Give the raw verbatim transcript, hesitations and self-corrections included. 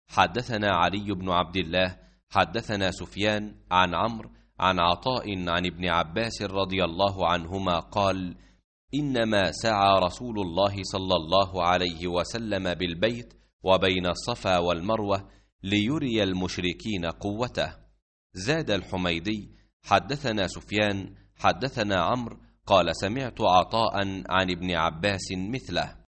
حدثنا علي بن عبد الله حدثنا سفيان عن عمرو عن عطاء عن ابن عباس رضي الله عنهما قال: إنما سعى رسول الله صلى الله عليه وسلم بالبيت وبين الصفا والمروة ليري المشركين قوته. زاد الحميدي: حدثنا سفيان حدثنا عمرو قال: سمعت عطاء عن ابن عباس مثله.